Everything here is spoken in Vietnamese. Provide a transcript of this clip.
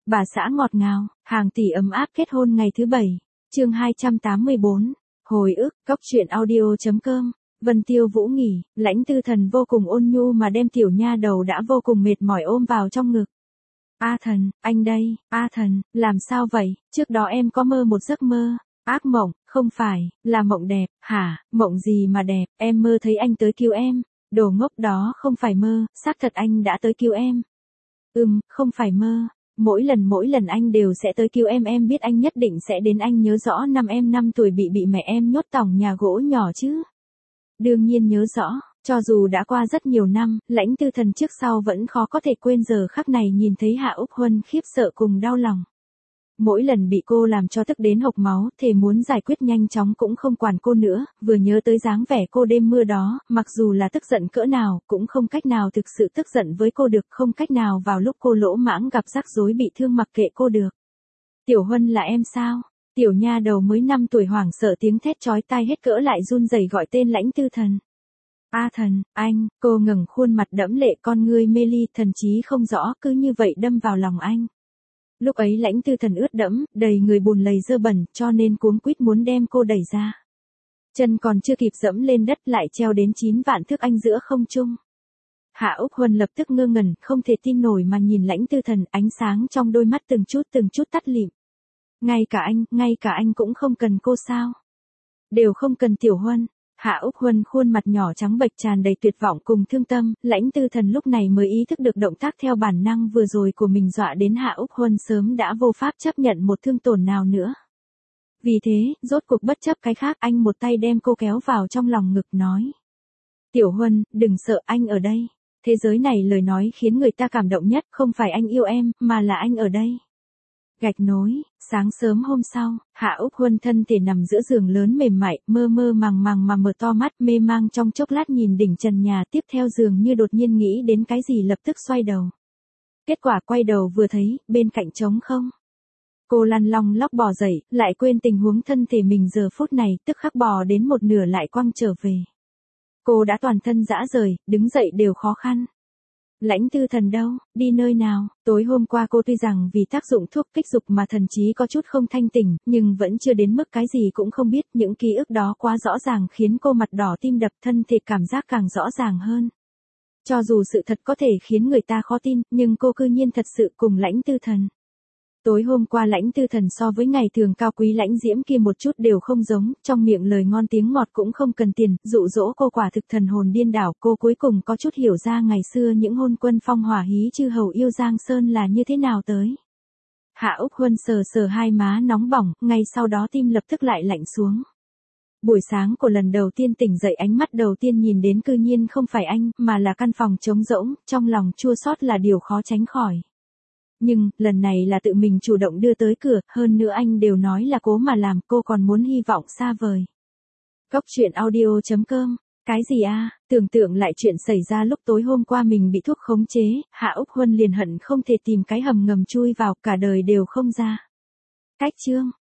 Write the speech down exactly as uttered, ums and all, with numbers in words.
Bà xã ngọt ngào, hàng tỷ ấm áp kết hôn ngày thứ bảy. Chương hai trăm tám mươi bốn. Hồi ức, cốc truyện audio chấm com. Vân Tiêu Vũ nghỉ, Lãnh Tư Thần vô cùng ôn nhu mà đem tiểu nha đầu đã vô cùng mệt mỏi ôm vào trong ngực. A Thần, anh đây, A Thần, làm sao vậy, trước đó em có mơ một giấc mơ, ác mộng, không phải, là mộng đẹp, hả, mộng gì mà đẹp, em mơ thấy anh tới cứu em, đồ ngốc đó không phải mơ, xác thật anh đã tới cứu em. Ừm, không phải mơ, mỗi lần mỗi lần anh đều sẽ tới cứu em em biết anh nhất định sẽ đến anh nhớ rõ năm em năm tuổi bị bị mẹ em nhốt tòng nhà gỗ nhỏ chứ. Đương nhiên nhớ rõ, cho dù đã qua rất nhiều năm, Lãnh Tư Thần trước sau vẫn khó có thể quên giờ khắc này nhìn thấy Hạ Úc Huân khiếp sợ cùng đau lòng. Mỗi lần bị cô làm cho tức đến hộc máu, thề muốn giải quyết nhanh chóng cũng không quản cô nữa, vừa nhớ tới dáng vẻ cô đêm mưa đó, mặc dù là tức giận cỡ nào, cũng không cách nào thực sự tức giận với cô được, không cách nào vào lúc cô lỗ mãng gặp rắc rối bị thương mặc kệ cô được. Tiểu Huân là em sao? Tiểu nha đầu mới năm tuổi hoảng sợ tiếng thét chói tai hết cỡ lại run rẩy gọi tên Lãnh Tư Thần. A Thần, anh, cô ngẩng khuôn mặt đẫm lệ con ngươi mê ly thần trí không rõ cứ như vậy đâm vào lòng anh. Lúc ấy Lãnh Tư Thần ướt đẫm, đầy người bùn lầy dơ bẩn, cho nên cuống quýt muốn đem cô đẩy ra. Chân còn chưa kịp dẫm lên đất lại treo đến chín vạn thước anh giữa không trung. Hạ Úc Huân lập tức ngơ ngẩn, không thể tin nổi mà nhìn Lãnh Tư Thần, ánh sáng trong đôi mắt từng chút từng chút tắt lịm. Ngay cả anh, ngay cả anh cũng không cần cô sao? Đều không cần Tiểu Huân. Hạ Úc Huân khuôn mặt nhỏ trắng bệch tràn đầy tuyệt vọng cùng thương tâm, Lãnh Tư Thần lúc này mới ý thức được động tác theo bản năng vừa rồi của mình dọa đến Hạ Úc Huân sớm đã vô pháp chấp nhận một thương tổn nào nữa. Vì thế, rốt cuộc bất chấp cái khác anh một tay đem cô kéo vào trong lòng ngực nói. Tiểu Huân, đừng sợ anh ở đây. Thế giới này lời nói khiến người ta cảm động nhất không phải anh yêu em, mà là anh ở đây. Gạch nối, sáng sớm hôm sau, Hạ Úc Huân thân thể nằm giữa giường lớn mềm mại, mơ mơ màng màng mà mở to mắt mê mang trong chốc lát nhìn đỉnh trần nhà tiếp theo giường như đột nhiên nghĩ đến cái gì lập tức xoay đầu. Kết quả quay đầu vừa thấy, bên cạnh trống không. Cô lăn long lóc bò dậy, lại quên tình huống thân thể mình giờ phút này, tức khắc bò đến một nửa lại quăng trở về. Cô đã toàn thân rã rời, đứng dậy đều khó khăn. Lãnh Tư Thần đâu, đi nơi nào, tối hôm qua cô tuy rằng vì tác dụng thuốc kích dục mà thần trí có chút không thanh tỉnh, nhưng vẫn chưa đến mức cái gì cũng không biết, những ký ức đó quá rõ ràng khiến cô mặt đỏ tim đập thân thể cảm giác càng rõ ràng hơn. Cho dù sự thật có thể khiến người ta khó tin, nhưng cô cư nhiên thật sự cùng Lãnh Tư Thần. Tối hôm qua Lãnh Tư Thần so với ngày thường cao quý lãnh diễm kia một chút đều không giống, trong miệng lời ngon tiếng ngọt cũng không cần tiền, dụ dỗ cô quả thực thần hồn điên đảo, cô cuối cùng có chút hiểu ra ngày xưa những hôn quân phong hỏa hí chư hầu yêu Giang Sơn là như thế nào tới. Hạ Úc Huân sờ sờ hai má nóng bỏng, ngay sau đó tim lập tức lại lạnh xuống. Buổi sáng của lần đầu tiên tỉnh dậy ánh mắt đầu tiên nhìn đến cư nhiên không phải anh, mà là căn phòng trống rỗng, trong lòng chua xót là điều khó tránh khỏi. Nhưng, lần này là tự mình chủ động đưa tới cửa, hơn nữa anh đều nói là cố mà làm, cô còn muốn hy vọng xa vời. Cốc truyện audio chấm com. Cái gì a? Tưởng tượng lại chuyện xảy ra lúc tối hôm qua mình bị thuốc khống chế, Hạ Úc Huân liền hận không thể tìm cái hầm ngầm chui vào, cả đời đều không ra. Cách chương.